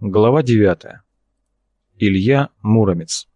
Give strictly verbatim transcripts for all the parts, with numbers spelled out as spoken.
Глава девятая. Илья Муромец.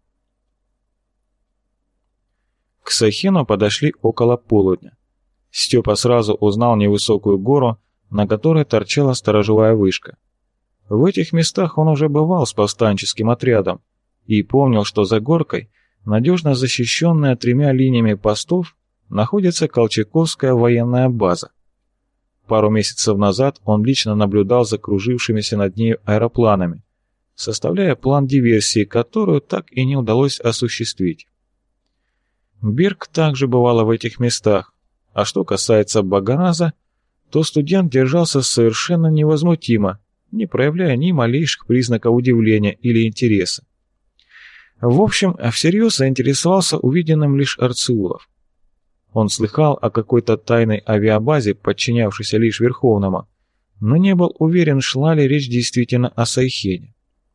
К Сайхену подошли около полудня. Степа сразу узнал невысокую гору, на которой торчала сторожевая вышка. В этих местах он уже бывал с повстанческим отрядом и помнил, что за горкой, надежно защищенная тремя линиями постов, находится Колчаковская военная база. Пару месяцев назад он лично наблюдал за кружившимися над ней аэропланами, составляя план диверсии, которую так и не удалось осуществить. Берг также бывала в этих местах, а что касается Багараза, то студент держался совершенно невозмутимо, не проявляя ни малейших признаков удивления или интереса. В общем, всерьез заинтересовался увиденным лишь Арцеулов. Он слыхал о какой-то тайной авиабазе, подчинявшейся лишь Верховному, но не был уверен, шла ли речь действительно о Сайхене.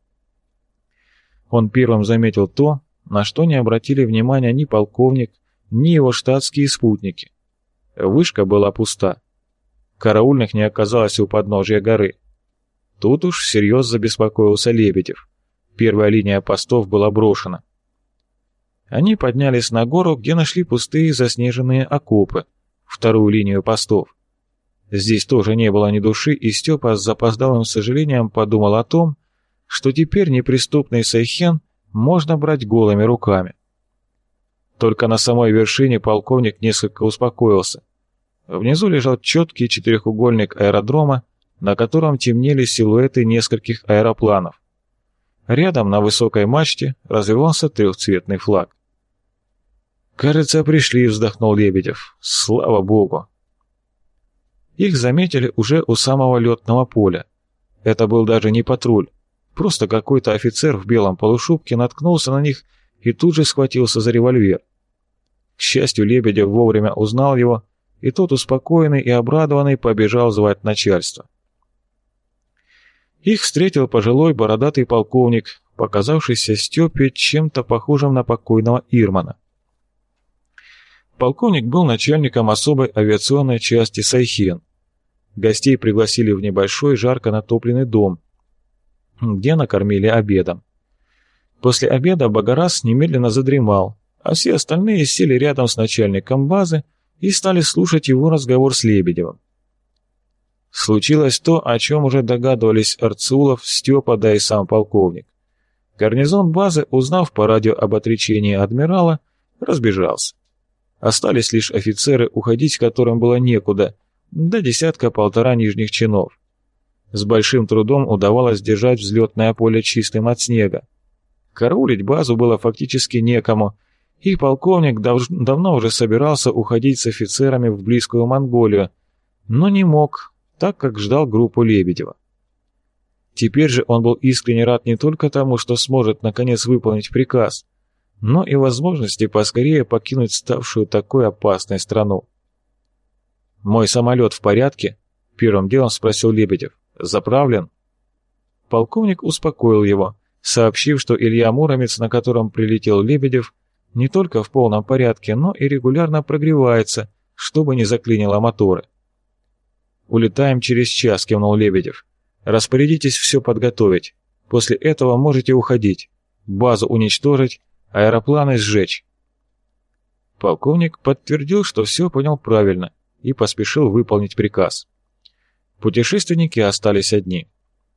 Он первым заметил то, на что не обратили внимания ни полковник, ни его штатские спутники. Вышка была пуста. Караульных не оказалось у подножия горы. Тут уж всерьез забеспокоился Лебедев. Первая линия постов была брошена. Они поднялись на гору, где нашли пустые заснеженные окопы, вторую линию постов. Здесь тоже не было ни души, и Степа с запоздалым сожалением подумал о том, что теперь неприступный Сайхен можно брать голыми руками. Только на самой вершине полковник несколько успокоился. Внизу лежал четкий четырехугольник аэродрома, на котором темнели силуэты нескольких аэропланов. Рядом на высокой мачте развивался трехцветный флаг. «Кажется, пришли», — вздохнул Лебедев. «Слава богу!» Их заметили уже у самого летного поля. Это был даже не патруль. Просто какой-то офицер в белом полушубке наткнулся на них и тут же схватился за револьвер. К счастью, Лебедев вовремя узнал его, и тот, успокоенный и обрадованный, побежал звать начальство. Их встретил пожилой бородатый полковник, показавшийся Степе чем-то похожим на покойного Ирмана. Полковник был начальником особой авиационной части Сайхен. Гостей пригласили в небольшой жарко натопленный дом, где накормили обедом. После обеда Багарас немедленно задремал, а все остальные сели рядом с начальником базы и стали слушать его разговор с Лебедевым. Случилось то, о чем уже догадывались Арцеулов, Степа, да и сам полковник. Гарнизон базы, узнав по радио об отречении адмирала, разбежался. Остались лишь офицеры, уходить которым было некуда, до десятка-полтора нижних чинов. С большим трудом удавалось держать взлетное поле чистым от снега. Караулить базу было фактически некому, и полковник дав- давно уже собирался уходить с офицерами в близкую Монголию, но не мог, так как ждал группу Лебедева. Теперь же он был искренне рад не только тому, что сможет наконец выполнить приказ, но и возможности поскорее покинуть ставшую такой опасной страну. «Мой самолет в порядке?» — первым делом спросил Лебедев. «Заправлен?» Полковник успокоил его, сообщив, что Илья Муромец, на котором прилетел Лебедев, не только в полном порядке, но и регулярно прогревается, чтобы не заклинило моторы. «Улетаем через час», — кивнул Лебедев. «Распорядитесь все подготовить. После этого можете уходить. Базу уничтожить, аэропланы сжечь». Полковник подтвердил, что все понял правильно, и поспешил выполнить приказ. Путешественники остались одни.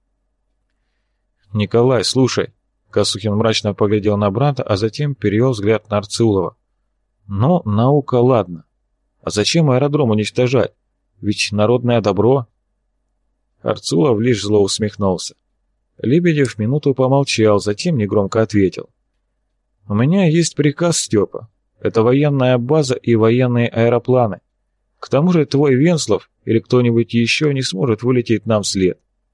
«Николай, слушай», — Косухин мрачно поглядел на брата, а затем перевел взгляд на Арцеулова. «Ну, наука, ладно. А зачем аэродром уничтожать? Ведь народное добро...» Арцеулов лишь зло усмехнулся. Лебедев минуту помолчал, затем негромко ответил. «У меня есть приказ, Степа. Это военная база и военные аэропланы. К тому же твой Венслов или кто-нибудь еще не сможет вылететь нам вслед».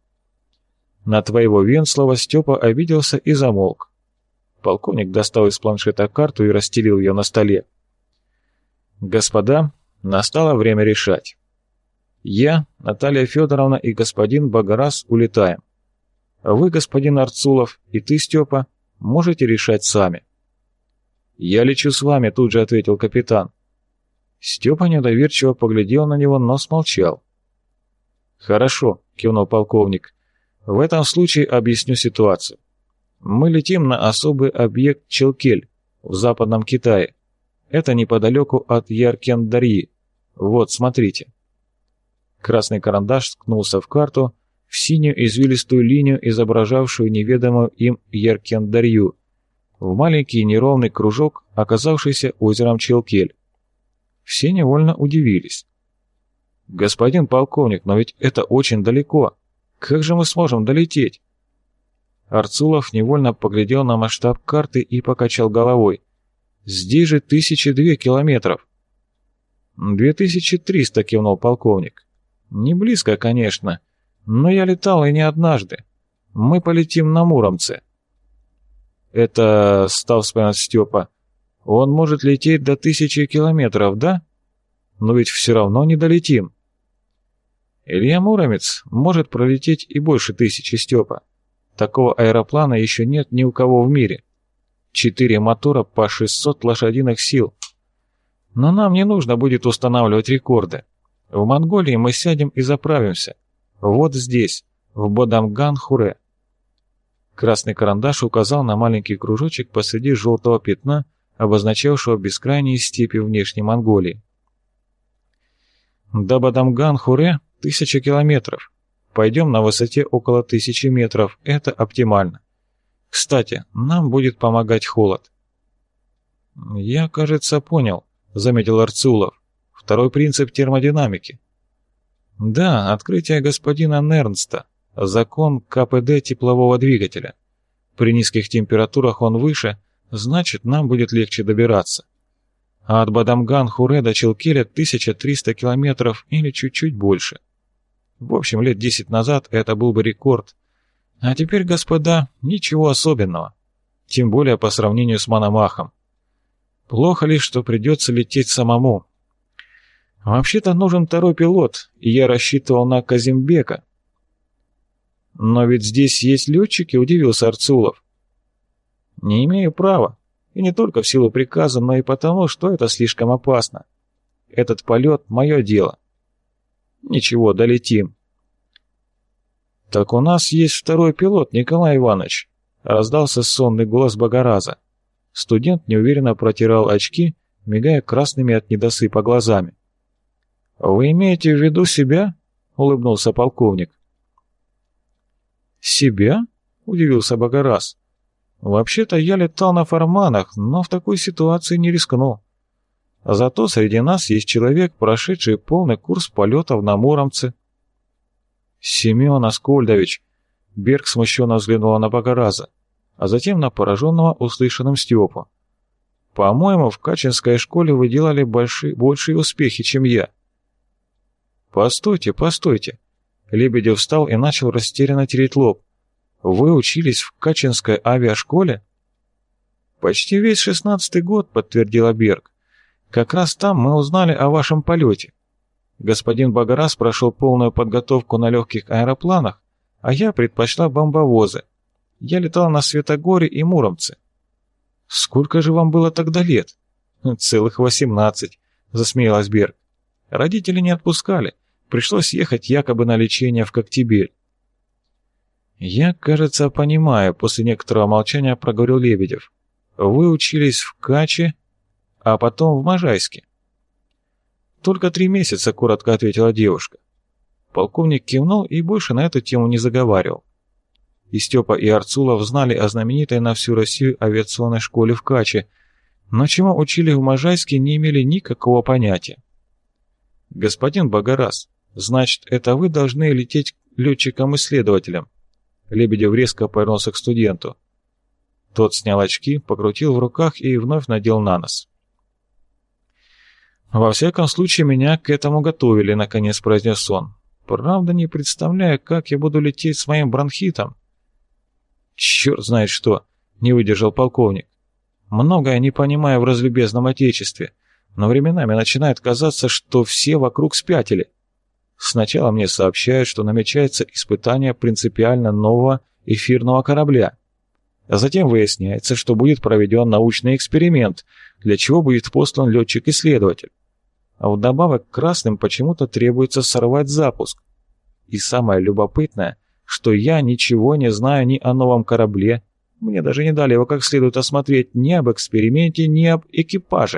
На твоего Венслова Степа обиделся и замолк. Полковник достал из планшета карту и расстелил ее на столе. «Господа, настало время решать. Я, Наталья Федоровна и господин Багарас улетаем. Вы, господин Арцулов, и ты, Степа, можете решать сами». «Я лечу с вами», — тут же ответил капитан. Степа недоверчиво поглядел на него, но смолчал. «Хорошо», — кивнул полковник. В этом случае объясню ситуацию. Мы летим на особый объект Челкель в западном Китае. Это неподалеку от Яркендарьи. Вот, смотрите. Красный карандаш ткнулся в карту, в синюю извилистую линию, изображавшую неведомую им Яркендарью, в маленький неровный кружок, оказавшийся озером Челкель. Все невольно удивились. «Господин полковник, но ведь это очень далеко. Как же мы сможем долететь?» Арцулов невольно поглядел на масштаб карты и покачал головой. «Здесь же тысячи две километров». «Две тысячи триста», — кивнул полковник. «Не близко, конечно, но я летал и не однажды. Мы полетим на Муромце». «Это...» — стал вспоминать Степа. «Он может лететь до тысячи километров, да? Но ведь все равно не долетим». «Илья Муромец может пролететь и больше тысячи, Степа. Такого аэроплана еще нет ни у кого в мире. Четыре мотора по шестьсот лошадиных сил. Но нам не нужно будет устанавливать рекорды. В Монголии мы сядем и заправимся. Вот здесь, в Бадамган-Хуре». Красный карандаш указал на маленький кружочек посреди желтого пятна, обозначавшего бескрайние степи внешней Монголии. До Бадамган-Хуре тысяча километров. Пойдем на высоте около тысячи метров. Это оптимально. Кстати, нам будет помогать холод. «Я, кажется, понял», — заметил Арцулов. «Второй принцип термодинамики». «Да, открытие господина Нернста. Закон ка пэ дэ теплового двигателя. При низких температурах он выше, значит, нам будет легче добираться. А от Бадамган-Хуре до Челкеля тысяча триста километров или чуть-чуть больше. В общем, лет десять назад это был бы рекорд. А теперь, господа, ничего особенного. Тем более по сравнению с Мономахом. Плохо лишь, что придется лететь самому. Вообще-то нужен второй пилот, и я рассчитывал на Казимбека». «Но ведь здесь есть летчики», — удивился Арцулов. «Не имею права. И не только в силу приказа, но и потому, что это слишком опасно. Этот полет — мое дело». «Ничего, долетим». «Так у нас есть второй пилот, Николай Иванович», — раздался сонный голос Богораза. Студент неуверенно протирал очки, мигая красными от недосыпа глазами. «Вы имеете в виду себя?» — улыбнулся полковник. «Себя?» — удивился Богораз. «Вообще-то я летал на форманах, но в такой ситуации не рискну. Зато среди нас есть человек, прошедший полный курс полетов на Муромце». «Семен Аскольдович!» — Берг смущенно взглянула на Богораза, а затем на пораженного услышанным Степу. «По-моему, в Качинской школе вы делали большие, большие успехи, чем я». «Постойте, постойте!» Лебедев встал и начал растерянно тереть лоб. «Вы учились в Качинской авиашколе?» «Почти весь шестнадцатый год», — подтвердила Берг. «Как раз там мы узнали о вашем полете. Господин Богораз прошел полную подготовку на легких аэропланах, а я предпочла бомбовозы. Я летал на Светогоре и Муромце». «Сколько же вам было тогда лет?» «Целых восемнадцать», — засмеялась Берг. «Родители не отпускали. Пришлось ехать якобы на лечение в Коктебель». «Я, кажется, понимаю», — после некоторого молчания проговорил Лебедев. «Вы учились в Каче, а потом в Можайске». «Только три месяца», — коротко ответила девушка. Полковник кивнул и больше на эту тему не заговаривал. И Степа, и Арцулов знали о знаменитой на всю Россию авиационной школе в Каче, но чему учили в Можайске, не имели никакого понятия. «Господин Богораз, значит, это вы должны лететь летчиком-исследователем?» Лебедев резко повернулся к студенту. Тот снял очки, покрутил в руках и вновь надел на нос. «Во всяком случае, меня к этому готовили», — наконец произнес он. «Правда, не представляю, как я буду лететь с моим бронхитом». «Черт знает что», — не выдержал полковник. «Многое не понимаю в разлюбезном отечестве, но временами начинает казаться, что все вокруг спятили. Сначала мне сообщают, что намечается испытание принципиально нового эфирного корабля, а затем выясняется, что будет проведен научный эксперимент, для чего будет послан летчик-исследователь. А вдобавок красным почему-то требуется сорвать запуск. И самое любопытное, что я ничего не знаю ни о новом корабле, мне даже не дали его как следует осмотреть ни об эксперименте, ни об экипаже.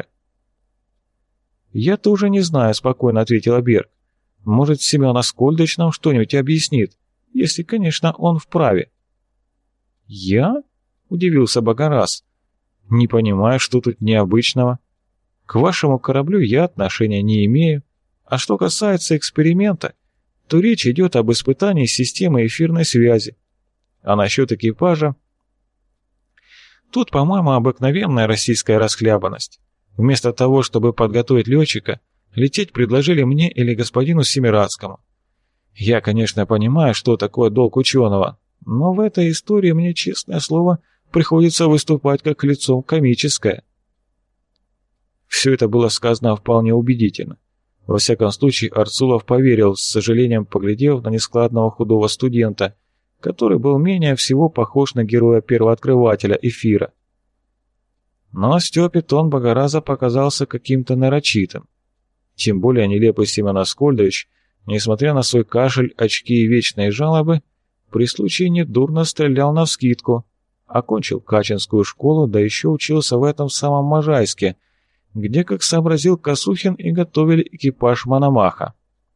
«Я тоже не знаю», — спокойно ответила Берг. «Может, Семен Аскольдович нам что-нибудь объяснит, если, конечно, он вправе». «Я?» — удивился Багарас. «Не понимаю, что тут необычного. К вашему кораблю я отношения не имею, а что касается эксперимента, то речь идет об испытании системы эфирной связи. А насчет экипажа... Тут, по-моему, обыкновенная российская расхлябанность. Вместо того, чтобы подготовить летчика, лететь предложили мне или господину Семирадскому. Я, конечно, понимаю, что такое долг ученого, но в этой истории мне, честное слово, приходится выступать как лицо комическое». Все это было сказано вполне убедительно. Во всяком случае, Арцулов поверил, с сожалением поглядев на нескладного худого студента, который был менее всего похож на героя первооткрывателя эфира. Но Степе тон Багараза показался каким-то нарочитым. Тем более нелепый Семен Аскольдович, несмотря на свой кашель, очки и вечные жалобы, при случае недурно стрелял навскидку, окончил Качинскую школу, да еще учился в этом самом Можайске, где, как сообразил Косухин, и готовили экипаж Мономаха.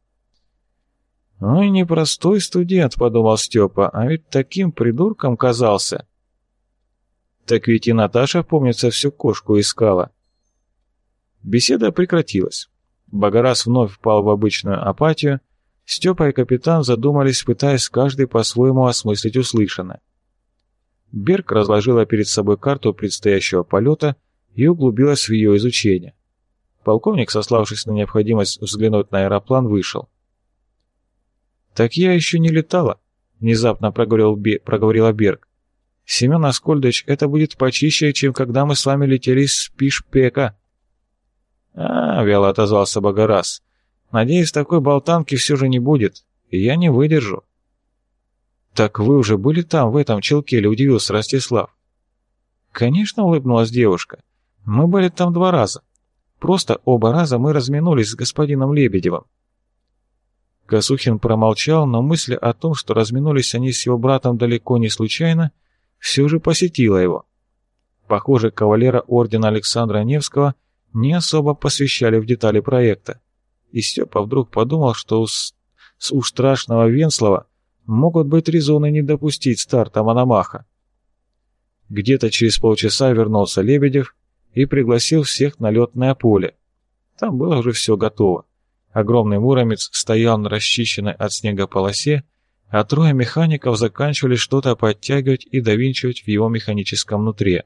«Ой, непростой студент», — подумал Степа, — «а ведь таким придурком казался». Так ведь и Наташа, помнится, всю кошку искала. Беседа прекратилась. Багарас вновь впал в обычную апатию. Степа и капитан задумались, пытаясь каждый по-своему осмыслить услышанное. Берг разложила перед собой карту предстоящего полета и углубилась в ее изучение. Полковник, сославшись на необходимость взглянуть на аэроплан, вышел. «Так я еще не летала», — внезапно проговорил Бе, проговорила Берг. «Семен Аскольдович, это будет почище, чем когда мы с вами летели с Пишпека». «А, — вяло отозвался Багарас, — надеюсь, такой болтанки все же не будет, и я не выдержу». «Так вы уже были там, в этом Челкеле?» — удивился Ростислав. «Конечно, — улыбнулась девушка, — мы были там два раза. Просто оба раза мы разминулись с господином Лебедевым». Косухин промолчал, но мысль о том, что разминулись они с его братом далеко не случайно, все же посетила его. Похоже, кавалера ордена Александра Невского не особо посвящали в детали проекта, и Степа вдруг подумал, что с, с у страшного Венслова могут быть резоны не допустить старта Мономаха. Где-то через полчаса вернулся Лебедев и пригласил всех на летное поле. Там было уже все готово. Огромный муромец стоял на расчищенной от снега полосе, а трое механиков заканчивали что-то подтягивать и довинчивать в его механическом нутре.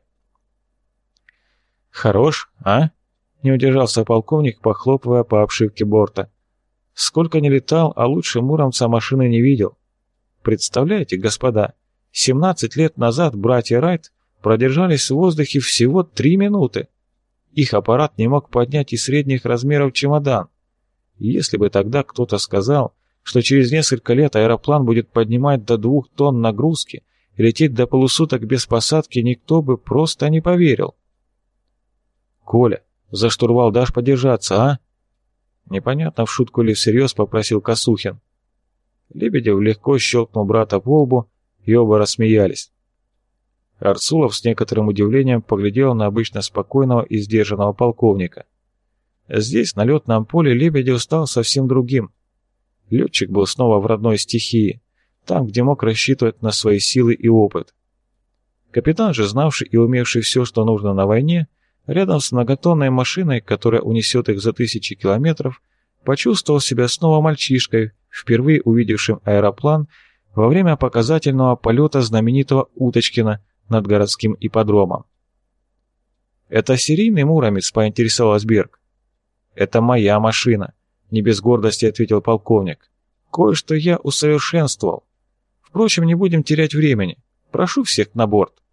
«Хорош, а?» — не удержался полковник, похлопывая по обшивке борта. «Сколько не летал, а лучше муромца машины не видел. Представляете, господа, семнадцать лет назад братья Райт продержались в воздухе всего три минуты. Их аппарат не мог поднять и средних размеров чемодан. Если бы тогда кто-то сказал, что через несколько лет аэроплан будет поднимать до двух тонн нагрузки и лететь до полусуток без посадки, никто бы просто не поверил». «Коля, за штурвал дашь подержаться, а?» Непонятно, в шутку или всерьез, попросил Косухин. Лебедев легко щелкнул брата по лбу, и оба рассмеялись. Арцулов с некоторым удивлением поглядел на обычно спокойного и сдержанного полковника. Здесь, на летном поле, Лебедев стал совсем другим. Летчик был снова в родной стихии, там, где мог рассчитывать на свои силы и опыт. Капитан же, знавший и умевший все, что нужно на войне, рядом с многотонной машиной, которая унесет их за тысячи километров, почувствовал себя снова мальчишкой, впервые увидевшим аэроплан во время показательного полета знаменитого Уточкина над городским ипподромом. «Это серийный муромец?» — поинтересовалась Берг. «Это моя машина», — не без гордости ответил полковник. «Кое-что я усовершенствовал. Впрочем, не будем терять времени. Прошу всех на борт».